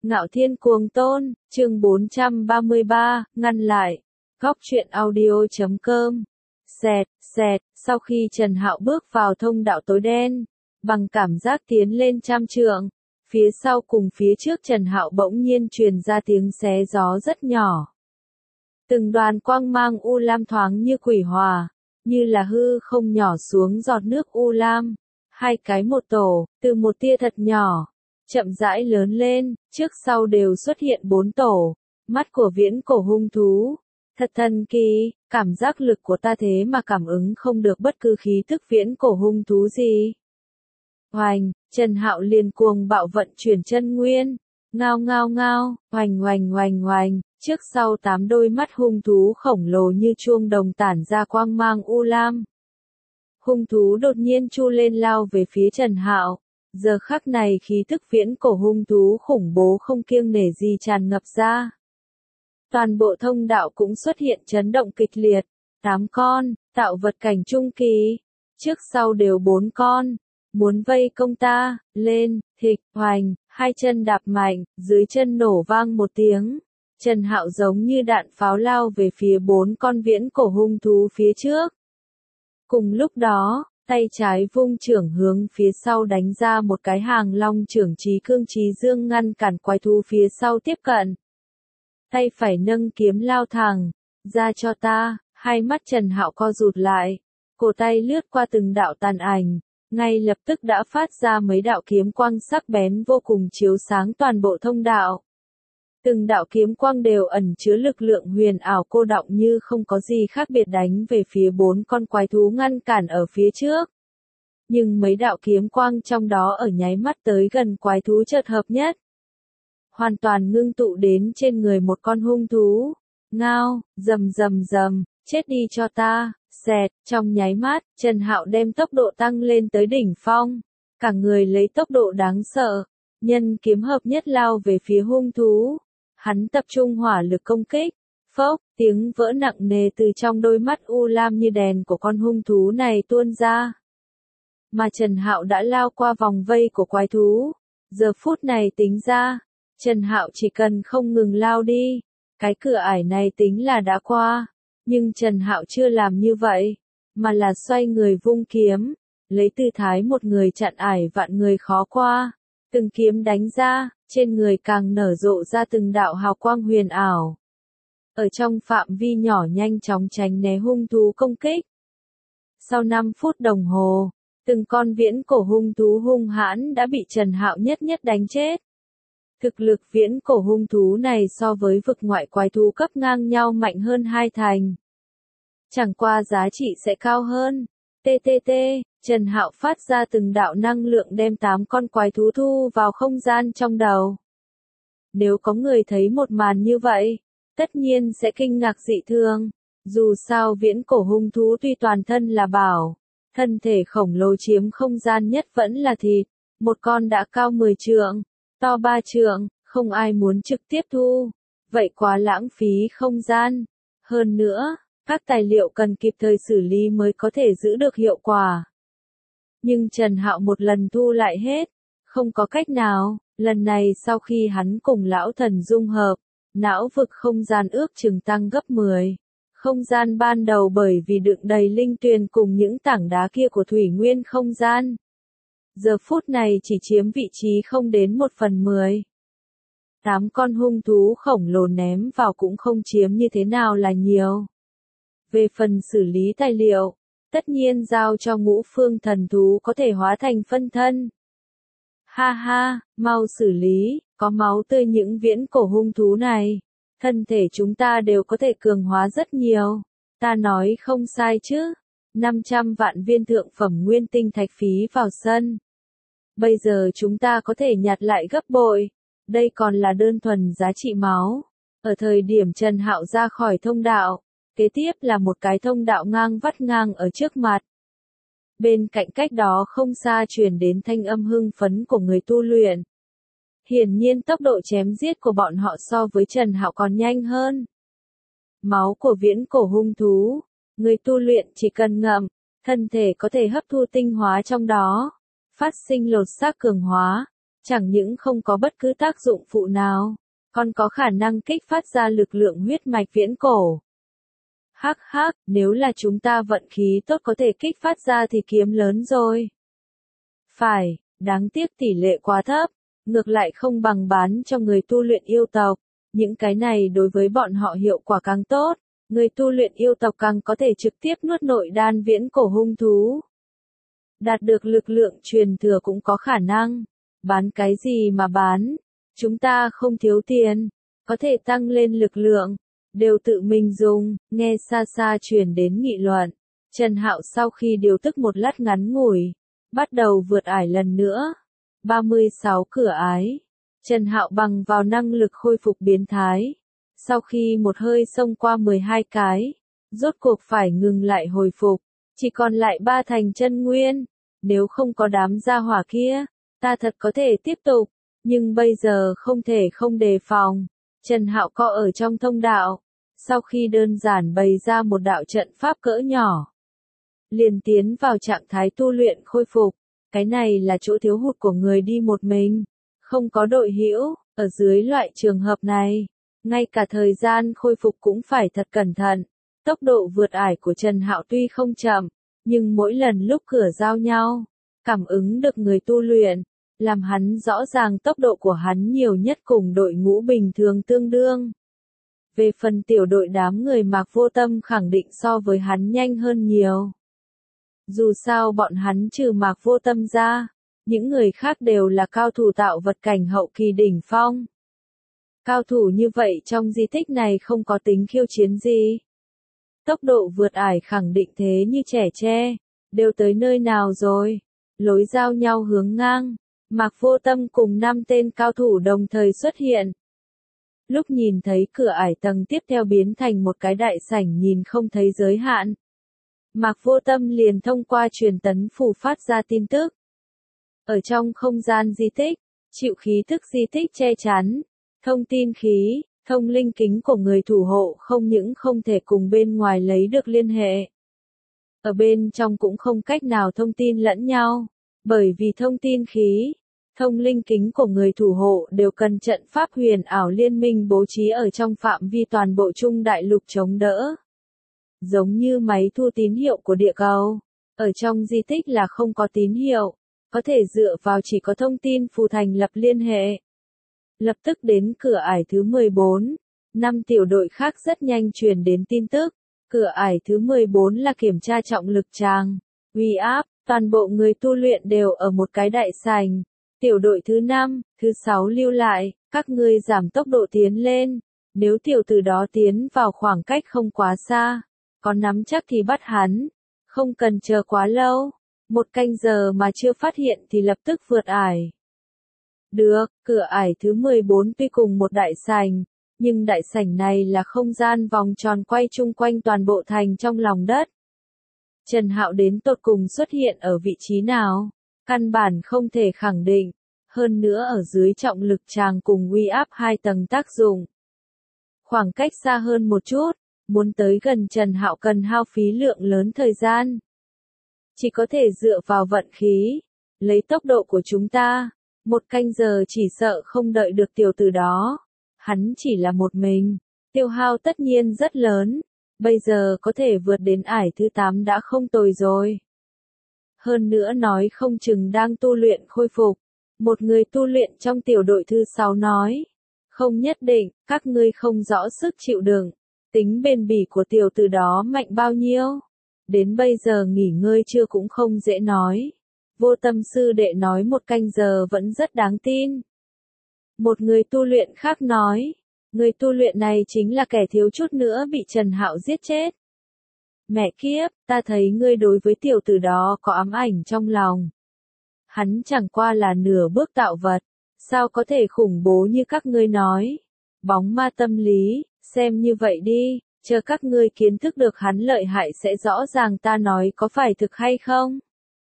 Ngạo Thiên Cuồng Tôn, chương 433, ngăn lại. Góc truyện audio.com. Xẹt, sau khi Trần Hạo bước vào thông đạo tối đen, bằng cảm giác tiến lên trăm trượng, phía sau cùng phía trước Trần Hạo bỗng nhiên truyền ra tiếng xé gió rất nhỏ. Từng đoàn quang mang u lam thoáng như quỷ hòa, như là hư không nhỏ xuống giọt nước u lam, hai cái một tổ, từ một tia thật nhỏ, chậm rãi lớn lên, trước sau đều xuất hiện 4 tổ, mắt của viễn cổ hung thú. Thật thần kỳ, cảm giác lực của ta thế mà cảm ứng không được bất cứ khí tức viễn cổ hung thú gì. Hoành, Trần Hạo liền cuồng bạo vận chuyển chân nguyên, ngao, hoành, trước sau 8 đôi mắt hung thú khổng lồ như chuông đồng tản ra quang mang u lam. Hung thú đột nhiên chu lên lao về phía Trần Hạo, giờ khắc này khí tức viễn cổ hung thú khủng bố không kiêng nể gì tràn ngập ra. Toàn bộ thông đạo cũng xuất hiện chấn động kịch liệt, 8 con, tạo vật cảnh trung kỳ, trước sau đều 4 con, muốn vây công ta, lên, thịch, hoành, hai chân đạp mạnh, dưới chân nổ vang một tiếng, Trần Hạo giống như đạn pháo lao về phía 4 con viễn cổ hung thú phía trước. Cùng lúc đó, tay trái vung trưởng hướng phía sau đánh ra một cái hàng long trưởng trí cương trí dương ngăn cản quái thú phía sau tiếp cận. Tay phải nâng kiếm lao thẳng, ra cho ta, hai mắt Trần Hạo co rụt lại, cổ tay lướt qua từng đạo tàn ảnh, ngay lập tức đã phát ra mấy đạo kiếm quang sắc bén vô cùng chiếu sáng toàn bộ thông đạo. Từng đạo kiếm quang đều ẩn chứa lực lượng huyền ảo cô đọng như không có gì khác biệt đánh về phía 4 con quái thú ngăn cản ở phía trước. Nhưng mấy đạo kiếm quang trong đó ở nháy mắt tới gần quái thú chợt hợp nhất, hoàn toàn ngưng tụ đến trên người một con hung thú. Ngao, rầm, chết đi cho ta, xẹt, trong nháy mắt, Trần Hạo đem tốc độ tăng lên tới đỉnh phong, cả người lấy tốc độ đáng sợ, nhân kiếm hợp nhất lao về phía hung thú. Hắn tập trung hỏa lực công kích, phốc, tiếng vỡ nặng nề từ trong đôi mắt u lam như đèn của con hung thú này tuôn ra. Mà Trần Hạo đã lao qua vòng vây của quái thú, giờ phút này tính ra, Trần Hạo chỉ cần không ngừng lao đi, cái cửa ải này tính là đã qua, nhưng Trần Hạo chưa làm như vậy, mà là xoay người vung kiếm, lấy tư thái một người chặn ải vạn người khó qua, từng kiếm đánh ra, trên người càng nở rộ ra từng đạo hào quang huyền ảo. Ở trong phạm vi nhỏ nhanh chóng tránh né hung thú công kích. Sau 5 phút đồng hồ, từng con viễn cổ hung thú hung hãn đã bị Trần Hạo nhất đánh chết. Thực lực viễn cổ hung thú này so với vực ngoại quái thú cấp ngang nhau mạnh hơn 2 thành. Chẳng qua giá trị sẽ cao hơn. Trần Hạo phát ra từng đạo năng lượng đem 8 con quái thú thu vào không gian trong đầu. Nếu có người thấy một màn như vậy, tất nhiên sẽ kinh ngạc dị thường. Dù sao viễn cổ hung thú tuy toàn thân là bảo, thân thể khổng lồ chiếm không gian nhất vẫn là thịt. Một con đã cao 10 trượng, to 3 trượng, không ai muốn trực tiếp thu. Vậy quá lãng phí không gian. Hơn nữa, các tài liệu cần kịp thời xử lý mới có thể giữ được hiệu quả. Nhưng Trần Hạo một lần thu lại hết, không có cách nào, lần này sau khi hắn cùng lão thần dung hợp, não vực không gian ước chừng tăng gấp 10. Không gian ban đầu bởi vì đựng đầy linh tuyền cùng những tảng đá kia của thủy nguyên không gian. Giờ phút này chỉ chiếm vị trí không đến 1/10. 8 con hung thú khổng lồ ném vào cũng không chiếm như thế nào là nhiều. Về phần xử lý tài liệu, tất nhiên giao cho Ngũ Phương thần thú có thể hóa thành phân thân. Ha, mau xử lý, có máu tươi những viễn cổ hung thú này, thân thể chúng ta đều có thể cường hóa rất nhiều. Ta nói không sai chứ, 500 vạn viên thượng phẩm nguyên tinh thạch phí vào sân. Bây giờ chúng ta có thể nhặt lại gấp bội, đây còn là đơn thuần giá trị máu. Ở thời điểm Trần Hạo ra khỏi thông đạo, kế tiếp là một cái thông đạo ngang vắt ngang ở trước mặt. Bên cạnh cách đó không xa truyền đến thanh âm hưng phấn của người tu luyện. Hiển nhiên tốc độ chém giết của bọn họ so với Trần Hạo còn nhanh hơn. Máu của viễn cổ hung thú, người tu luyện chỉ cần ngậm, thân thể có thể hấp thu tinh hóa trong đó, phát sinh lột xác cường hóa, chẳng những không có bất cứ tác dụng phụ nào, còn có khả năng kích phát ra lực lượng huyết mạch viễn cổ. Hắc hắc, nếu là chúng ta vận khí tốt có thể kích phát ra thì kiếm lớn rồi. Phải, đáng tiếc tỷ lệ quá thấp, ngược lại không bằng bán cho người tu luyện yêu tộc. Những cái này đối với bọn họ hiệu quả càng tốt, người tu luyện yêu tộc càng có thể trực tiếp nuốt nội đan viễn cổ hung thú. Đạt được lực lượng truyền thừa cũng có khả năng. Bán cái gì mà bán? Chúng ta không thiếu tiền, có thể tăng lên lực lượng, đều tự mình dùng. Nghe xa xa truyền đến nghị luận. Trần Hạo sau khi điều tức một lát ngắn ngủi, bắt đầu vượt ải lần nữa. 36 cửa ái. Trần Hạo bằng vào năng lực khôi phục biến thái. Sau khi một hơi xông qua 12 cái, rốt cuộc phải ngừng lại hồi phục, chỉ còn lại 3 thành chân nguyên. Nếu không có đám gia hỏa kia, ta thật có thể tiếp tục, nhưng bây giờ không thể không đề phòng. Trần Hạo co ở trong thông đạo, sau khi đơn giản bày ra một đạo trận pháp cỡ nhỏ, liền tiến vào trạng thái tu luyện khôi phục. Cái này là chỗ thiếu hụt của người đi một mình, không có đội hữu. Ở dưới loại trường hợp này, ngay cả thời gian khôi phục cũng phải thật cẩn thận. Tốc độ vượt ải của Trần Hạo tuy không chậm, nhưng mỗi lần lúc cửa giao nhau, cảm ứng được người tu luyện, làm hắn rõ ràng tốc độ của hắn nhiều nhất cùng đội ngũ bình thường tương đương. Về phần tiểu đội đám người Mạc Vô Tâm khẳng định so với hắn nhanh hơn nhiều. Dù sao bọn hắn trừ Mạc Vô Tâm ra, những người khác đều là cao thủ tạo vật cảnh hậu kỳ đỉnh phong. Cao thủ như vậy trong di tích này không có tính khiêu chiến gì. Tốc độ vượt ải khẳng định thế như trẻ tre, đều tới nơi nào rồi? Lối giao nhau hướng ngang, Mạc Vô Tâm cùng 5 tên cao thủ đồng thời xuất hiện. Lúc nhìn thấy cửa ải tầng tiếp theo biến thành một cái đại sảnh nhìn không thấy giới hạn, Mạc Vô Tâm liền thông qua truyền tấn phù phát ra tin tức. Ở trong không gian di tích, chịu khí thức di tích che chắn, thông tin khí, thông linh kính của người thủ hộ không những không thể cùng bên ngoài lấy được liên hệ. Ở bên trong cũng không cách nào thông tin lẫn nhau, bởi vì thông tin khí, thông linh kính của người thủ hộ đều cần trận pháp huyền ảo liên minh bố trí ở trong phạm vi toàn bộ Trung Đại Lục chống đỡ. Giống như máy thu tín hiệu của địa cầu, ở trong di tích là không có tín hiệu, có thể dựa vào chỉ có thông tin phù thành lập liên hệ. Lập tức đến cửa ải thứ 14, 5 tiểu đội khác rất nhanh truyền đến tin tức. Cửa ải thứ 14 là kiểm tra trọng lực tràng, uy áp, toàn bộ người tu luyện đều ở một cái đại sảnh. Tiểu đội thứ 5, thứ 6 lưu lại, các ngươi giảm tốc độ tiến lên. Nếu tiểu tử đó tiến vào khoảng cách không quá xa, có nắm chắc thì bắt hắn, không cần chờ quá lâu. 1 canh giờ mà chưa phát hiện thì lập tức vượt ải. Được, cửa ải thứ 14 tuy cùng một đại sảnh, nhưng đại sảnh này là không gian vòng tròn quay chung quanh toàn bộ thành trong lòng đất. Trần Hạo đến tột cùng xuất hiện ở vị trí nào? Căn bản không thể khẳng định, hơn nữa ở dưới trọng lực tràng cùng uy áp 2 tầng tác dụng. Khoảng cách xa hơn một chút, muốn tới gần Trần Hạo cần hao phí lượng lớn thời gian. Chỉ có thể dựa vào vận khí, lấy tốc độ của chúng ta, 1 canh giờ chỉ sợ không đợi được tiểu tử đó. Hắn chỉ là một mình, tiêu hao tất nhiên rất lớn, bây giờ có thể vượt đến ải thứ 8 đã không tồi rồi. Hơn nữa nói không chừng đang tu luyện khôi phục. Một người tu luyện trong tiểu đội thứ 6 nói, không nhất định, các ngươi không rõ sức chịu đựng, tính bền bỉ của tiểu tử đó mạnh bao nhiêu. Đến bây giờ nghỉ ngơi chưa cũng không dễ nói. Vô Tâm sư đệ nói 1 canh giờ vẫn rất đáng tin. Một người tu luyện khác nói, người tu luyện này chính là kẻ thiếu chút nữa bị Trần Hạo giết chết. Mẹ kiếp, ta thấy ngươi đối với tiểu tử đó có ám ảnh trong lòng. Hắn chẳng qua là nửa bước tạo vật, sao có thể khủng bố như các ngươi nói. Bóng ma tâm lý, xem như vậy đi, chờ các ngươi kiến thức được hắn lợi hại sẽ rõ ràng ta nói có phải thực hay không.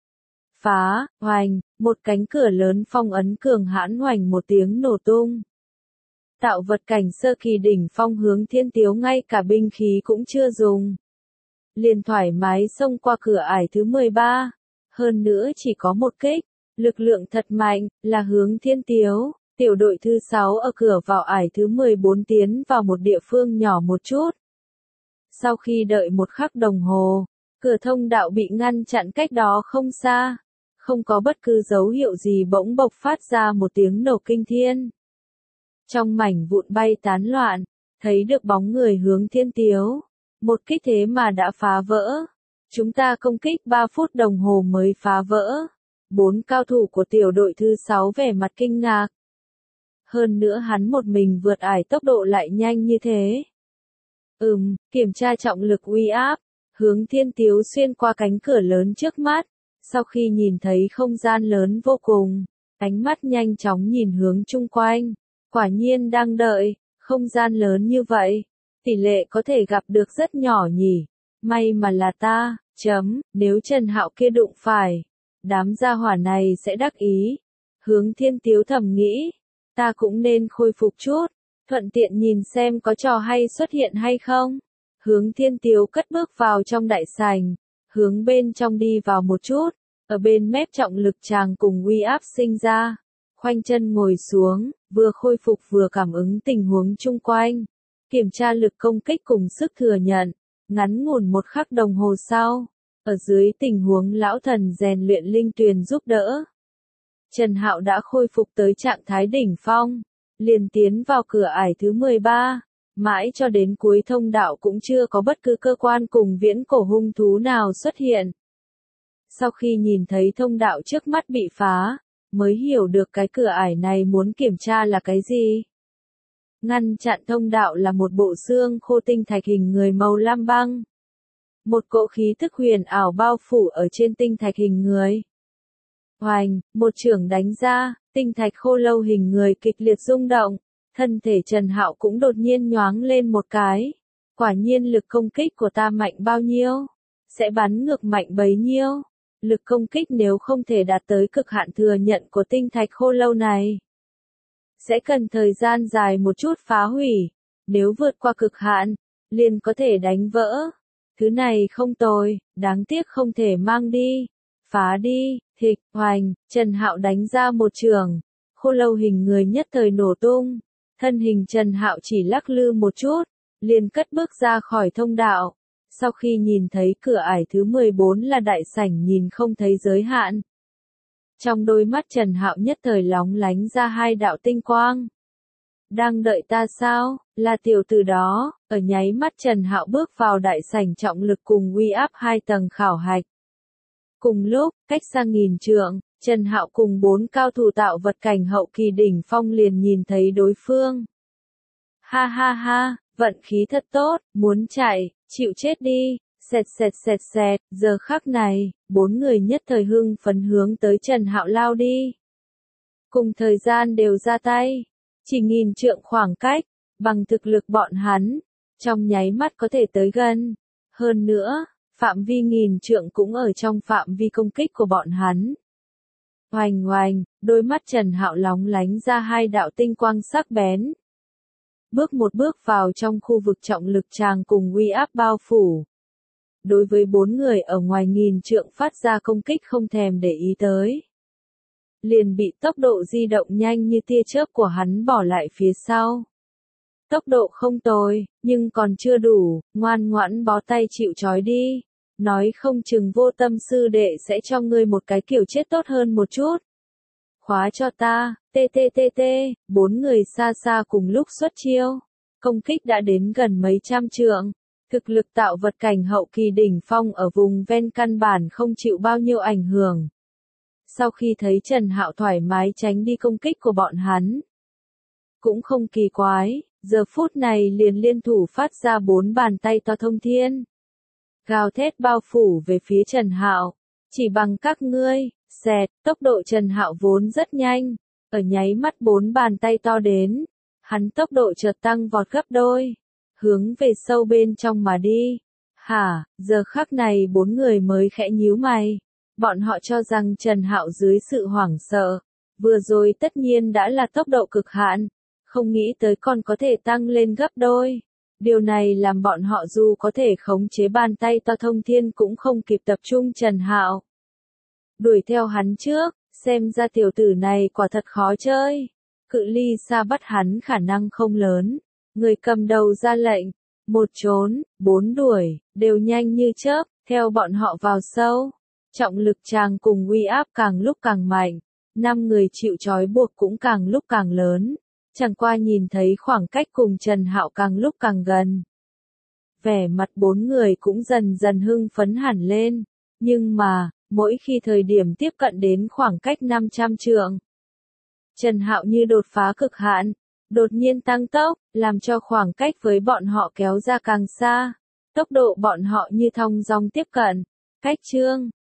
Phá, hoành, một cánh cửa lớn phong ấn cường hãn hoành một tiếng nổ tung. Tạo vật cảnh sơ kỳ đỉnh phong hướng Thiên Tiếu ngay cả binh khí cũng chưa dùng. Liền thoải mái xông qua cửa ải thứ 13, hơn nữa chỉ có một kích, Lực lượng thật mạnh, là Hướng Thiên Tiếu. Tiểu đội thứ 6 ở cửa vào ải thứ 14 tiến vào một địa phương nhỏ một chút. Sau khi đợi một khắc đồng hồ, cửa thông đạo bị ngăn chặn cách đó không xa. Không có bất cứ dấu hiệu gì bỗng bộc phát ra một tiếng nổ kinh thiên. Trong mảnh vụn bay tán loạn, thấy được bóng người Hướng Thiên Tiếu. Một kích thế mà đã phá vỡ. Chúng ta công kích 3 phút đồng hồ mới phá vỡ. 4 cao thủ của tiểu đội thứ 6 vẻ mặt kinh ngạc. Hơn nữa hắn một mình vượt ải tốc độ lại nhanh như thế. Kiểm tra trọng lực uy áp. Hướng Thiên Tiếu xuyên qua cánh cửa lớn trước mắt. Sau khi nhìn thấy không gian lớn vô cùng, ánh mắt nhanh chóng nhìn hướng chung quanh. Quả nhiên đang đợi, không gian lớn như vậy. Tỷ lệ có thể gặp được rất nhỏ nhỉ. May mà là ta, nếu Trần Hạo kia đụng phải. Đám gia hỏa này sẽ đắc ý. Hướng Thiên Tiếu thầm nghĩ. Ta cũng nên khôi phục chút. Thuận tiện nhìn xem có trò hay xuất hiện hay không. Hướng Thiên Tiếu cất bước vào trong đại sảnh. Hướng bên trong đi vào một chút. Ở bên mép trọng lực tràng cùng uy áp sinh ra. Khoanh chân ngồi xuống, vừa khôi phục vừa cảm ứng tình huống chung quanh. Kiểm tra lực công kích cùng sức thừa nhận. Ngắn ngủn một khắc đồng hồ sau. Ở dưới tình huống lão thần rèn luyện linh tuyền giúp đỡ. Trần Hạo đã khôi phục tới trạng thái đỉnh phong. Liền tiến vào cửa ải thứ 13. Mãi cho đến cuối thông đạo cũng chưa có bất cứ cơ quan cùng viễn cổ hung thú nào xuất hiện. Sau khi nhìn thấy thông đạo trước mắt bị phá, mới hiểu được cái cửa ải này muốn kiểm tra là cái gì. Ngăn chặn thông đạo là một bộ xương khô tinh thạch hình người màu lam băng. Một cỗ khí tức huyền ảo bao phủ ở trên tinh thạch hình người. Hoành, một chưởng đánh ra, tinh thạch khô lâu hình người kịch liệt rung động. Thân thể Trần Hạo cũng đột nhiên nhoáng lên một cái. Quả nhiên lực công kích của ta mạnh bao nhiêu? Sẽ bắn ngược mạnh bấy nhiêu? Lực công kích nếu không thể đạt tới cực hạn thừa nhận của tinh thạch khô lâu này. Sẽ cần thời gian dài một chút phá hủy. Nếu vượt qua cực hạn, liền có thể đánh vỡ. Thứ này không tồi, đáng tiếc không thể mang đi. Phá đi, thịch, hoành, Trần Hạo đánh ra một chưởng. Khô lâu hình người nhất thời nổ tung. Thân hình Trần Hạo chỉ lắc lư một chút, liền cất bước ra khỏi thông đạo. Sau khi nhìn thấy cửa ải thứ 14 là đại sảnh nhìn không thấy giới hạn. Trong đôi mắt Trần Hạo nhất thời lóng lánh ra 2 đạo tinh quang. Đang đợi ta sao? Là tiểu tử đó. Ở nháy mắt Trần Hạo bước vào đại sảnh trọng lực cùng uy áp 2 tầng khảo hạch. Cùng lúc, cách xa nghìn trượng, Trần Hạo cùng 4 cao thủ tạo vật cảnh hậu kỳ đỉnh phong liền nhìn thấy đối phương. Ha ha ha, vận khí thật tốt, muốn chạy, chịu chết đi, xẹt xẹt xẹt xẹt, giờ khắc này, 4 người nhất thời hưng phấn hướng tới Trần Hạo lao đi. Cùng thời gian đều ra tay, chỉ nghìn trượng khoảng cách, bằng thực lực bọn hắn, trong nháy mắt có thể tới gần. Hơn nữa, phạm vi nghìn trượng cũng ở trong phạm vi công kích của bọn hắn. Hoành hoành, đôi mắt Trần Hạo lóng lánh ra 2 đạo tinh quang sắc bén. Bước một bước vào trong khu vực trọng lực tràng cùng uy áp bao phủ. Đối với 4 người ở ngoài nghìn trượng phát ra công kích không thèm để ý tới. Liền bị tốc độ di động nhanh như tia chớp của hắn bỏ lại phía sau. Tốc độ không tồi, nhưng còn chưa đủ, ngoan ngoãn bó tay chịu trói đi. Nói không chừng vô tâm sư đệ sẽ cho ngươi một cái kiểu chết tốt hơn một chút. Khóa cho ta, TTTT, 4 người xa xa cùng lúc xuất chiêu. Công kích đã đến gần mấy trăm trượng. Thực lực tạo vật cảnh hậu kỳ đỉnh phong ở vùng ven căn bản không chịu bao nhiêu ảnh hưởng. Sau khi thấy Trần Hạo thoải mái tránh đi công kích của bọn hắn. Cũng không kỳ quái, giờ phút này liền liên thủ phát ra 4 bàn tay to thông thiên. Gào thét bao phủ về phía Trần Hạo. Chỉ bằng các ngươi, xẹt, tốc độ Trần Hạo vốn rất nhanh. Ở nháy mắt 4 bàn tay to đến. Hắn tốc độ chợt tăng vọt gấp đôi. Hướng về sâu bên trong mà đi. Hả, giờ khắc này 4 người mới khẽ nhíu mày. Bọn họ cho rằng Trần Hạo dưới sự hoảng sợ. Vừa rồi tất nhiên đã là tốc độ cực hạn. Không nghĩ tới còn có thể tăng lên gấp đôi. Điều này làm bọn họ dù có thể khống chế bàn tay to thông thiên cũng không kịp tập trung Trần Hạo. Đuổi theo hắn trước, Xem ra tiểu tử này quả thật khó chơi. Cự ly xa bắt hắn khả năng không lớn. Người cầm đầu ra lệnh. Một trốn, 4 đuổi, đều nhanh như chớp, theo bọn họ vào sâu. Trọng lực tràng cùng uy áp càng lúc càng mạnh. 5 người chịu trói buộc cũng càng lúc càng lớn. Chẳng qua nhìn thấy khoảng cách cùng Trần Hạo càng lúc càng gần. Vẻ mặt 4 người cũng dần dần hưng phấn hẳn lên. Nhưng mà, mỗi khi thời điểm tiếp cận đến khoảng cách 500 trượng, Trần Hạo như đột phá cực hạn, đột nhiên tăng tốc, làm cho khoảng cách với bọn họ kéo ra càng xa. Tốc độ bọn họ như thong dong tiếp cận. Cách chương